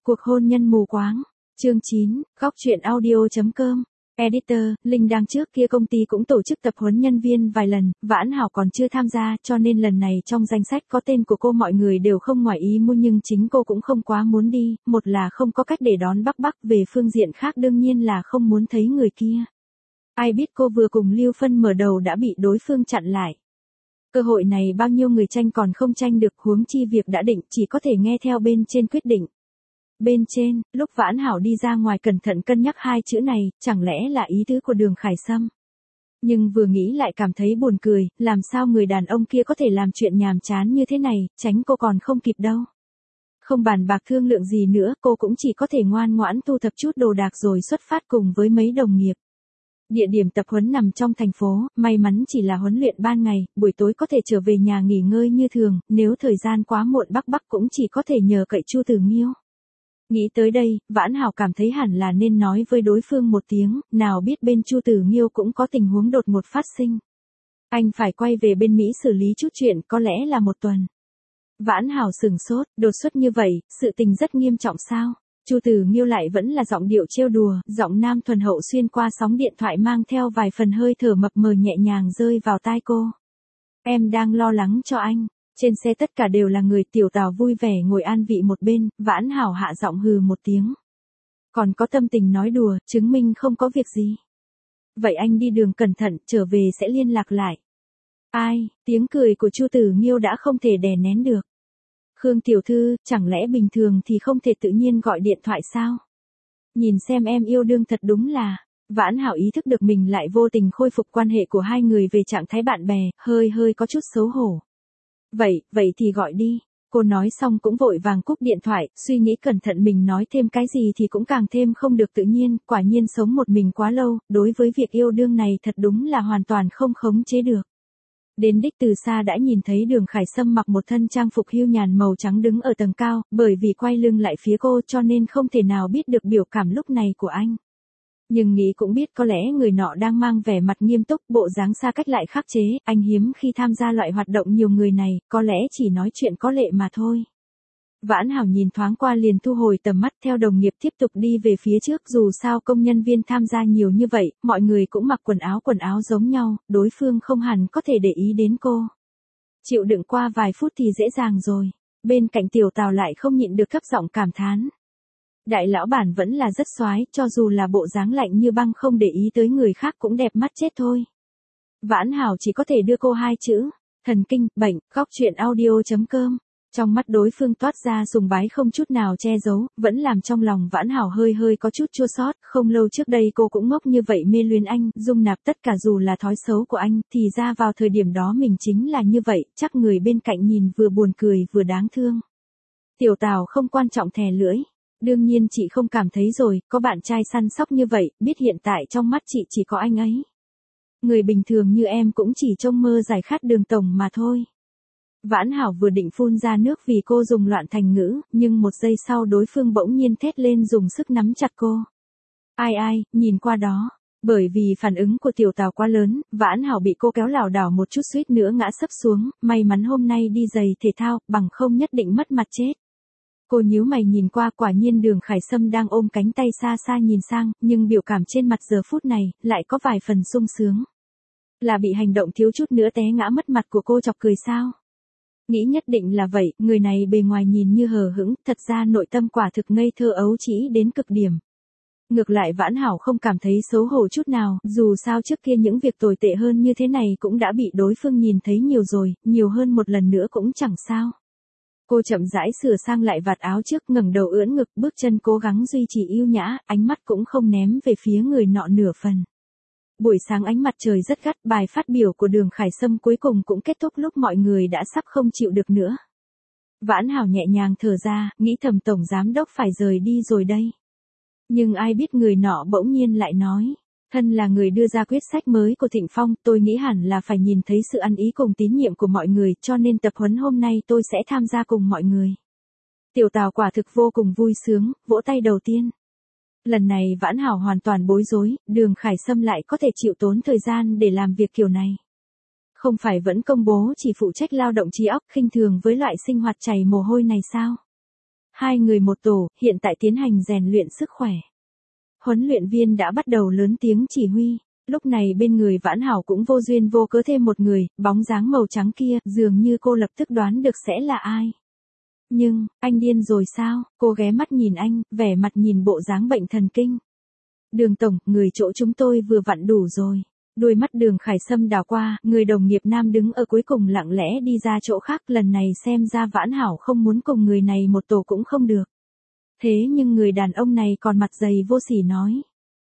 Cuộc hôn nhân mù quáng. Chương 9, góc truyện audio.com. Editor, Linh đang trước kia công ty cũng tổ chức tập huấn nhân viên vài lần, Vãn Hảo còn chưa tham gia cho nên lần này trong danh sách có tên của cô mọi người đều không ngoài ý muốn nhưng chính cô cũng không quá muốn đi, một là không có cách để đón Bắc về phương diện khác đương nhiên là không muốn thấy người kia. Ai biết cô vừa cùng Lưu Phân mở đầu đã bị đối phương chặn lại. Cơ hội này bao nhiêu người tranh còn không tranh được huống chi việc đã định chỉ có thể nghe theo bên trên quyết định. Bên trên, lúc Vãn Hảo đi ra ngoài cẩn thận cân nhắc hai chữ này, chẳng lẽ là ý tứ của Đường Khải Sâm. Nhưng vừa nghĩ lại cảm thấy buồn cười, làm sao người đàn ông kia có thể làm chuyện nhàm chán như thế này, tránh cô còn không kịp đâu. Không bàn bạc thương lượng gì nữa, cô cũng chỉ có thể ngoan ngoãn thu thập chút đồ đạc rồi xuất phát cùng với mấy đồng nghiệp. Địa điểm tập huấn nằm trong thành phố, may mắn chỉ là huấn luyện ban ngày, buổi tối có thể trở về nhà nghỉ ngơi như thường, nếu thời gian quá muộn Bắc cũng chỉ có thể nhờ cậy Chu Tử Nghiêu. Nghĩ tới đây, Vãn Hảo cảm thấy hẳn là nên nói với đối phương một tiếng, nào biết bên Chu Tử Nghiêu cũng có tình huống đột ngột phát sinh. Anh phải quay về bên Mỹ xử lý chút chuyện, có lẽ là một tuần. Vãn Hảo sửng sốt, đột xuất như vậy, sự tình rất nghiêm trọng sao? Chu Tử Nghiêu lại vẫn là giọng điệu trêu đùa, giọng nam thuần hậu xuyên qua sóng điện thoại mang theo vài phần hơi thở mập mờ nhẹ nhàng rơi vào tai cô. Em đang lo lắng cho anh. Trên xe tất cả đều là người, Tiểu Tào vui vẻ ngồi an vị một bên, Vãn Hảo hạ giọng hừ một tiếng. Còn có tâm tình nói đùa, chứng minh không có việc gì. Vậy anh đi đường cẩn thận, trở về sẽ liên lạc lại. Ai, tiếng cười của Chu Tử Nghiêu đã không thể đè nén được. Khương tiểu thư, chẳng lẽ bình thường thì không thể tự nhiên gọi điện thoại sao? Nhìn xem em yêu đương thật đúng là. Vãn Hảo ý thức được mình lại vô tình khôi phục quan hệ của hai người về trạng thái bạn bè, hơi có chút xấu hổ. Vậy thì gọi đi. Cô nói xong cũng vội vàng cúp điện thoại, suy nghĩ cẩn thận mình nói thêm cái gì thì cũng càng thêm không được tự nhiên, quả nhiên sống một mình quá lâu, đối với việc yêu đương này thật đúng là hoàn toàn không khống chế được. Đến đích từ xa đã nhìn thấy Đường Khải Sâm mặc một thân trang phục hưu nhàn màu trắng đứng ở tầng cao, bởi vì quay lưng lại phía cô cho nên không thể nào biết được biểu cảm lúc này của anh. Nhưng nghĩ cũng biết có lẽ người nọ đang mang vẻ mặt nghiêm túc, bộ dáng xa cách lại khắc chế, anh hiếm khi tham gia loại hoạt động nhiều người này, có lẽ chỉ nói chuyện có lệ mà thôi. Vãn Hảo nhìn thoáng qua liền thu hồi tầm mắt theo đồng nghiệp tiếp tục đi về phía trước, dù sao công nhân viên tham gia nhiều như vậy, mọi người cũng mặc quần áo giống nhau, đối phương không hẳn có thể để ý đến cô. Chịu đựng qua vài phút thì dễ dàng rồi. Bên cạnh Tiểu Tào lại không nhịn được thấp giọng cảm thán. Đại lão bản vẫn là rất soái, cho dù là bộ dáng lạnh như băng không để ý tới người khác cũng đẹp mắt chết thôi. Vãn Hảo chỉ có thể đưa cô hai chữ, thần kinh, bệnh, góc truyện audio.com. Trong mắt đối phương toát ra sùng bái không chút nào che giấu, vẫn làm trong lòng Vãn Hảo hơi có chút chua xót. Không lâu trước đây cô cũng ngốc như vậy mê luyến anh, dung nạp tất cả dù là thói xấu của anh, thì ra vào thời điểm đó mình chính là như vậy, chắc người bên cạnh nhìn vừa buồn cười vừa đáng thương. Tiểu Tào không quan trọng thè lưỡi. Đương nhiên chị không cảm thấy rồi, có bạn trai săn sóc như vậy, biết hiện tại trong mắt chị chỉ có anh ấy. Người bình thường như em cũng chỉ trông mơ giải khát Đường tổng mà thôi. Vãn Hảo vừa định phun ra nước vì cô dùng loạn thành ngữ, nhưng một giây sau đối phương bỗng nhiên thét lên dùng sức nắm chặt cô. Ai, nhìn qua đó. Bởi vì phản ứng của Tiểu Tào quá lớn, Vãn Hảo bị cô kéo lảo đảo một chút suýt nữa ngã sấp xuống, may mắn hôm nay đi giày thể thao, bằng không nhất định mất mặt chết. Cô nhíu mày nhìn qua, quả nhiên Đường Khải Sâm đang ôm cánh tay xa xa nhìn sang, nhưng biểu cảm trên mặt giờ phút này, lại có vài phần sung sướng. Là bị hành động thiếu chút nữa té ngã mất mặt của cô chọc cười sao? Nghĩ nhất định là vậy, người này bề ngoài nhìn như hờ hững, thật ra nội tâm quả thực ngây thơ ấu trĩ đến cực điểm. Ngược lại Vãn Hảo không cảm thấy xấu hổ chút nào, dù sao trước kia những việc tồi tệ hơn như thế này cũng đã bị đối phương nhìn thấy nhiều rồi, nhiều hơn một lần nữa cũng chẳng sao. Cô chậm rãi sửa sang lại vạt áo trước, ngẩng đầu ưỡn ngực, bước chân cố gắng duy trì yêu nhã, ánh mắt cũng không ném về phía người nọ nửa phần. Buổi sáng ánh mặt trời rất gắt, bài phát biểu của Đường Khải Sâm cuối cùng cũng kết thúc lúc mọi người đã sắp không chịu được nữa. Vãn Hảo nhẹ nhàng thở ra, nghĩ thầm tổng giám đốc phải rời đi rồi đây. Nhưng ai biết người nọ bỗng nhiên lại nói. Thân là người đưa ra quyết sách mới của Thịnh Phong, tôi nghĩ hẳn là phải nhìn thấy sự ăn ý cùng tín nhiệm của mọi người, cho nên tập huấn hôm nay tôi sẽ tham gia cùng mọi người. Tiểu Tào quả thực vô cùng vui sướng, vỗ tay đầu tiên. Lần này Vãn Hảo hoàn toàn bối rối, Đường Khải Sâm lại có thể chịu tốn thời gian để làm việc kiểu này. Không phải vẫn công bố chỉ phụ trách lao động trí óc, khinh thường với loại sinh hoạt chảy mồ hôi này sao? hai người một tổ, hiện tại tiến hành rèn luyện sức khỏe. Huấn luyện viên đã bắt đầu lớn tiếng chỉ huy. Lúc này bên người Vãn Hảo cũng vô duyên vô cớ thêm một người, bóng dáng màu trắng kia, dường như cô lập tức đoán được sẽ là ai. Nhưng, anh điên rồi sao? Cô ghé mắt nhìn anh, vẻ mặt nhìn bộ dáng bệnh thần kinh. Đường tổng, người chỗ chúng tôi vừa vặn đủ rồi. Đôi mắt Đường Khải Sâm đảo qua, người đồng nghiệp nam đứng ở cuối cùng lặng lẽ đi ra chỗ khác, lần này xem ra Vãn Hảo không muốn cùng người này một tổ cũng không được. Thế nhưng người đàn ông này còn mặt dày vô sỉ nói.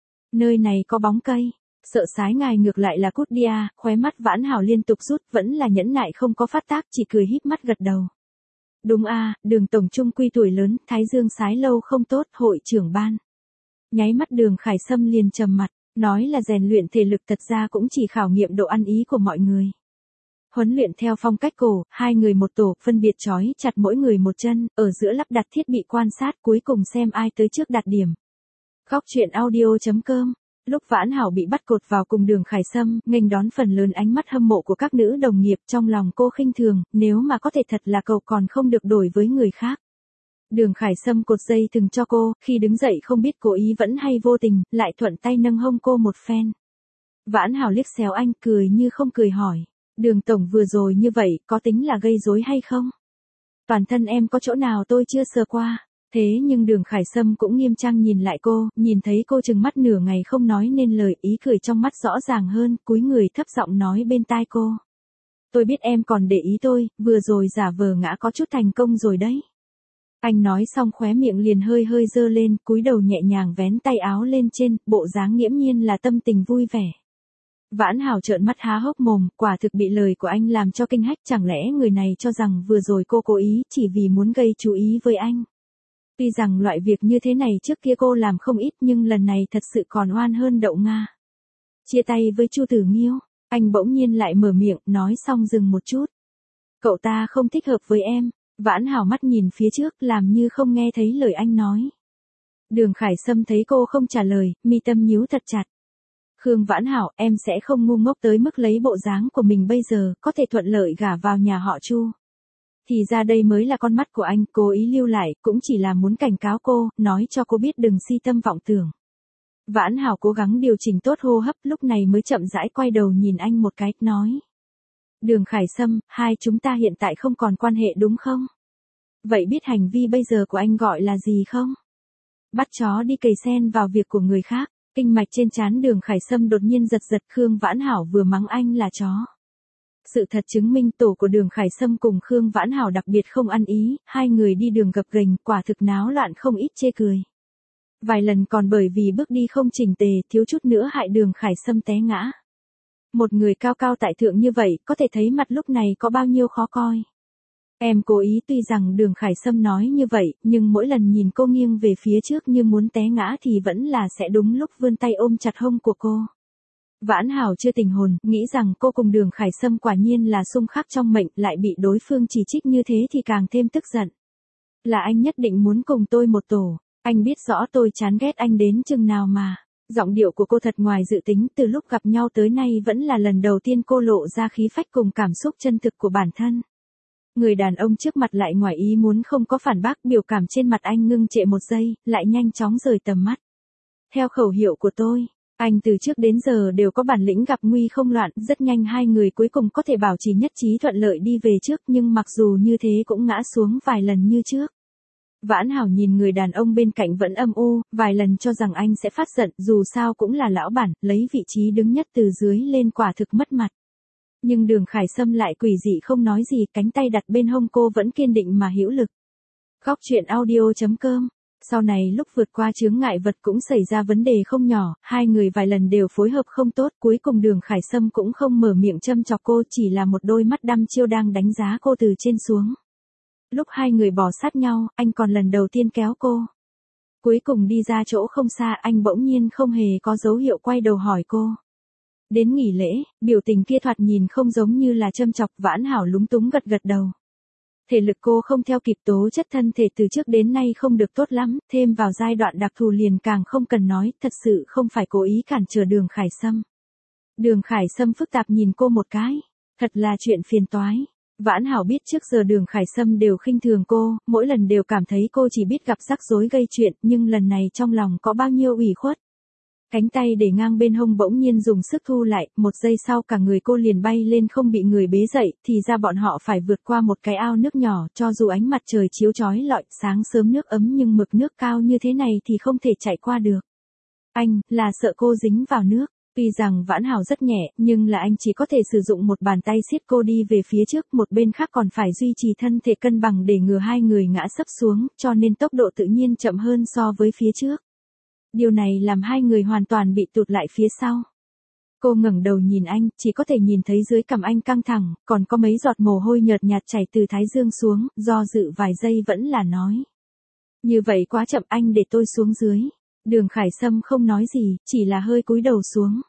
Nơi này có bóng cây. Sợ sái ngài ngược lại là cút đi à, khóe mắt Vãn Hảo liên tục rút, vẫn là nhẫn nại không có phát tác, chỉ cười híp mắt gật đầu. Đúng à, Đường tổng trung quy tuổi lớn, thái dương sái lâu không tốt, hội trưởng ban. Nháy mắt Đường Khải Sâm liền trầm mặt, nói là rèn luyện thể lực thật ra cũng chỉ khảo nghiệm độ ăn ý của mọi người. Huấn luyện theo phong cách cổ, hai người một tổ, phân biệt trói chặt mỗi người một chân, ở giữa lắp đặt thiết bị quan sát, cuối cùng xem ai tới trước đạt điểm. Góc truyện audio.com. Lúc Vãn Hảo bị bắt cột vào cùng Đường Khải Sâm, nghênh đón phần lớn ánh mắt hâm mộ của các nữ đồng nghiệp, trong lòng cô khinh thường, nếu mà có thể thật là cậu còn không được đổi với người khác. Đường Khải Sâm cột dây thừng cho cô, khi đứng dậy không biết cố ý vẫn hay vô tình, lại thuận tay nâng hông cô một phen. Vãn Hảo liếc xéo anh, cười như không cười hỏi. Đường tổng vừa rồi như vậy, có tính là gây rối hay không? Toàn thân em có chỗ nào tôi chưa sờ qua. Thế nhưng Đường Khải Sâm cũng nghiêm trang nhìn lại cô, nhìn thấy cô trừng mắt nửa ngày không nói nên lời, ý cười trong mắt rõ ràng hơn, cúi người thấp giọng nói bên tai cô. Tôi biết em còn để ý tôi, vừa rồi giả vờ ngã có chút thành công rồi đấy. Anh nói xong khóe miệng liền hơi hơi dơ lên, cúi đầu nhẹ nhàng vén tay áo lên trên, bộ dáng nghiễm nhiên là tâm tình vui vẻ. Vãn Hảo trợn mắt há hốc mồm, quả thực bị lời của anh làm cho kinh hách, chẳng lẽ người này cho rằng vừa rồi cô cố ý chỉ vì muốn gây chú ý với anh. Tuy rằng loại việc như thế này trước kia cô làm không ít nhưng lần này thật sự còn oan hơn đậu Nga. Chia tay với Chu Tử Nghiêu, anh bỗng nhiên lại mở miệng, nói xong dừng một chút. Cậu ta không thích hợp với em. Vãn Hảo mắt nhìn phía trước làm như không nghe thấy lời anh nói. Đường Khải Sâm thấy cô không trả lời, mi tâm nhíu thật chặt. Khương Vãn Hảo, em sẽ không ngu ngốc tới mức lấy bộ dáng của mình bây giờ, có thể thuận lợi gả vào nhà họ Chu. Thì ra đây mới là con mắt của anh, cố ý lưu lại, cũng chỉ là muốn cảnh cáo cô, nói cho cô biết đừng si tâm vọng tưởng. Vãn Hảo cố gắng điều chỉnh tốt hô hấp, lúc này mới chậm rãi quay đầu nhìn anh một cái, nói. Đường Khải Sâm, hai chúng ta hiện tại không còn quan hệ đúng không? Vậy biết hành vi bây giờ của anh gọi là gì không? Bắt chó đi cày sen vào việc của người khác, kinh mạch trên trán Đường Khải Sâm đột nhiên giật giật, Khương Vãn Hảo vừa mắng anh là chó. Sự thật chứng minh tổ của Đường Khải Sâm cùng Khương Vãn Hảo đặc biệt không ăn ý, hai người đi đường gập ghềnh, quả thực náo loạn không ít chê cười. Vài lần còn bởi vì bước đi không chỉnh tề, thiếu chút nữa hại Đường Khải Sâm té ngã. Một người cao cao tại thượng như vậy, có thể thấy mặt lúc này có bao nhiêu khó coi. Em cố ý, tuy rằng Đường Khải Sâm nói như vậy, nhưng mỗi lần nhìn cô nghiêng về phía trước như muốn té ngã thì vẫn là sẽ đúng lúc vươn tay ôm chặt hông của cô. Vãn Hảo chưa tỉnh hồn, nghĩ rằng cô cùng Đường Khải Sâm quả nhiên là xung khắc trong mệnh, lại bị đối phương chỉ trích như thế thì càng thêm tức giận. Là anh nhất định muốn cùng tôi một tổ, anh biết rõ tôi chán ghét anh đến chừng nào mà. Giọng điệu của cô thật ngoài dự tính, từ lúc gặp nhau tới nay vẫn là lần đầu tiên cô lộ ra khí phách cùng cảm xúc chân thực của bản thân. Người đàn ông trước mặt lại ngoài ý muốn không có phản bác, biểu cảm trên mặt anh ngưng trệ một giây, lại nhanh chóng rời tầm mắt. Theo khẩu hiệu của tôi, anh từ trước đến giờ đều có bản lĩnh gặp nguy không loạn, rất nhanh hai người cuối cùng có thể bảo trì nhất trí thuận lợi đi về trước, nhưng mặc dù như thế cũng ngã xuống vài lần như trước. Vãn Hảo nhìn người đàn ông bên cạnh vẫn âm u, vài lần cho rằng anh sẽ phát giận, dù sao cũng là lão bản, lấy vị trí đứng nhất từ dưới lên quả thực mất mặt. Nhưng Đường Khải Sâm lại quỷ dị không nói gì, cánh tay đặt bên hông cô vẫn kiên định mà hữu lực. Góc truyện audio.com. Sau này lúc vượt qua chướng ngại vật cũng xảy ra vấn đề không nhỏ, hai người vài lần đều phối hợp không tốt, cuối cùng Đường Khải Sâm cũng không mở miệng châm chọc cô, chỉ là một đôi mắt đăm chiêu đang đánh giá cô từ trên xuống. Lúc hai người bò sát nhau, anh còn lần đầu tiên kéo cô. Cuối cùng đi ra chỗ không xa, anh bỗng nhiên không hề có dấu hiệu quay đầu hỏi cô. Đến nghỉ lễ, biểu tình kia thoạt nhìn không giống như là châm chọc. Vãn Hảo lúng túng gật gật đầu. Thể lực cô không theo kịp, tố chất thân thể từ trước đến nay không được tốt lắm, thêm vào giai đoạn đặc thù liền càng không cần nói, thật sự không phải cố ý cản trở Đường Khải Sâm. Đường Khải Sâm phức tạp nhìn cô một cái, thật là chuyện phiền toái. Vãn Hảo biết trước giờ Đường Khải Sâm đều khinh thường cô, mỗi lần đều cảm thấy cô chỉ biết gặp rắc rối gây chuyện, nhưng lần này trong lòng có bao nhiêu ủy khuất. Cánh tay để ngang bên hông bỗng nhiên dùng sức thu lại, một giây sau cả người cô liền bay lên không bị người bế dậy, thì ra bọn họ phải vượt qua một cái ao nước nhỏ, cho dù ánh mặt trời chiếu chói lọi, sáng sớm nước ấm nhưng mực nước cao như thế này thì không thể chạy qua được. Anh, là sợ cô dính vào nước. Tuy rằng Vãn Hảo rất nhẹ, nhưng là anh chỉ có thể sử dụng một bàn tay siết cô đi về phía trước, một bên khác còn phải duy trì thân thể cân bằng để ngừa hai người ngã sấp xuống, cho nên tốc độ tự nhiên chậm hơn so với phía trước. Điều này làm hai người hoàn toàn bị tụt lại phía sau. Cô ngẩng đầu nhìn anh, chỉ có thể nhìn thấy dưới cằm anh căng thẳng, còn có mấy giọt mồ hôi nhợt nhạt chảy từ thái dương xuống, do dự vài giây vẫn là nói. Như vậy quá chậm, anh để tôi xuống dưới. Đường Khải Sâm không nói gì, chỉ là hơi cúi đầu xuống.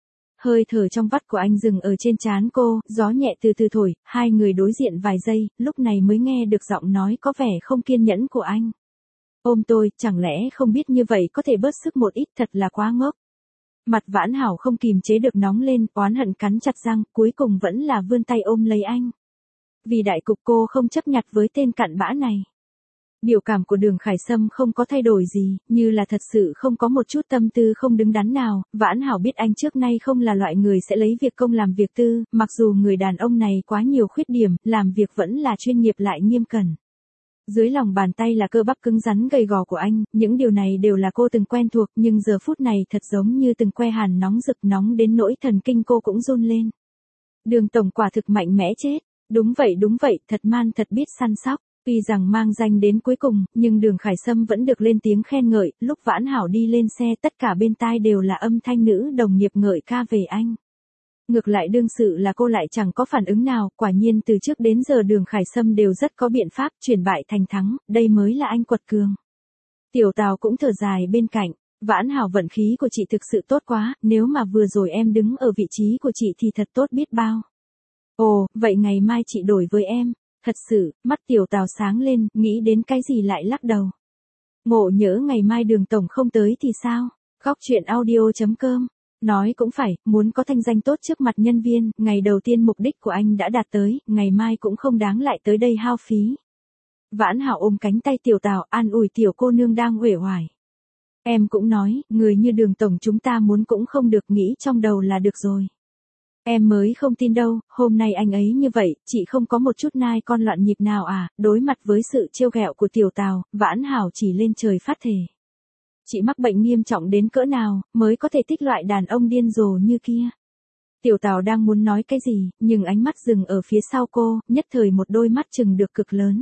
Hơi thở trong vắt của anh dừng ở trên trán cô, gió nhẹ từ từ thổi, hai người đối diện vài giây, lúc này mới nghe được giọng nói có vẻ không kiên nhẫn của anh. Ôm tôi, chẳng lẽ không biết như vậy có thể bớt sức một ít, thật là quá ngốc. Mặt Vãn Hảo không kìm chế được nóng lên, oán hận cắn chặt răng, cuối cùng vẫn là vươn tay ôm lấy anh. Vì đại cục cô không chấp nhặt với tên cặn bã này. Biểu cảm của Đường Khải Sâm không có thay đổi gì, như là thật sự không có một chút tâm tư không đứng đắn nào. Vãn Hảo biết anh trước nay không là loại người sẽ lấy việc công làm việc tư, mặc dù người đàn ông này quá nhiều khuyết điểm, làm việc vẫn là chuyên nghiệp lại nghiêm cẩn. Dưới lòng bàn tay là cơ bắp cứng rắn gầy gò của anh, những điều này đều là cô từng quen thuộc, nhưng giờ phút này thật giống như từng que hàn nóng rực, nóng đến nỗi thần kinh cô cũng run lên. Đường tổng quả thực mạnh mẽ chết. Đúng vậy, thật man, thật biết săn sóc. Tuy rằng mang danh đến cuối cùng, nhưng Đường Khải Sâm vẫn được lên tiếng khen ngợi, lúc Vãn Hảo đi lên xe tất cả bên tai đều là âm thanh nữ đồng nghiệp ngợi ca về anh. Ngược lại đương sự là cô lại chẳng có phản ứng nào, quả nhiên từ trước đến giờ Đường Khải Sâm đều rất có biện pháp, chuyển bại thành thắng, đây mới là anh quật cường. Tiểu Tào cũng thở dài bên cạnh, Vãn Hảo vận khí của chị thực sự tốt quá, nếu mà vừa rồi em đứng ở vị trí của chị thì thật tốt biết bao. Ồ, vậy ngày mai chị đổi với em. Thật sự, mắt Tiểu Tào sáng lên, nghĩ đến cái gì lại lắc đầu. Ngộ nhỡ ngày mai Đường tổng không tới thì sao? Góc truyện audio.com. Nói cũng phải, muốn có thanh danh tốt trước mặt nhân viên, ngày đầu tiên mục đích của anh đã đạt tới, ngày mai cũng không đáng lại tới đây hao phí. Vãn Hảo ôm cánh tay Tiểu Tào, an ủi tiểu cô nương đang uể oải. Em cũng nói, người như Đường tổng chúng ta muốn cũng không được, nghĩ trong đầu là được rồi. Em mới không tin đâu, hôm nay anh ấy như vậy, chị không có một chút nai con loạn nhịp nào à? Đối mặt với sự trêu ghẹo của Tiểu Tào, Vãn Hảo chỉ lên trời phát thề. Chị mắc bệnh nghiêm trọng đến cỡ nào, mới có thể thích loại đàn ông điên rồ như kia? Tiểu Tào đang muốn nói cái gì, nhưng ánh mắt dừng ở phía sau cô, nhất thời một đôi mắt chừng được cực lớn.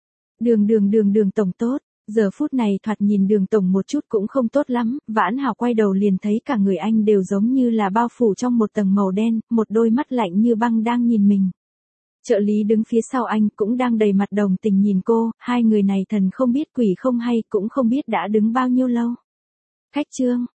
Đường tổng tốt. Giờ phút này thoạt nhìn Đường tổng một chút cũng không tốt lắm, Vãn Hảo quay đầu liền thấy cả người anh đều giống như là bao phủ trong một tầng màu đen, một đôi mắt lạnh như băng đang nhìn mình. Trợ lý đứng phía sau anh cũng đang đầy mặt đồng tình nhìn cô, hai người này thần không biết quỷ không hay, cũng không biết đã đứng bao nhiêu lâu. Khách trương,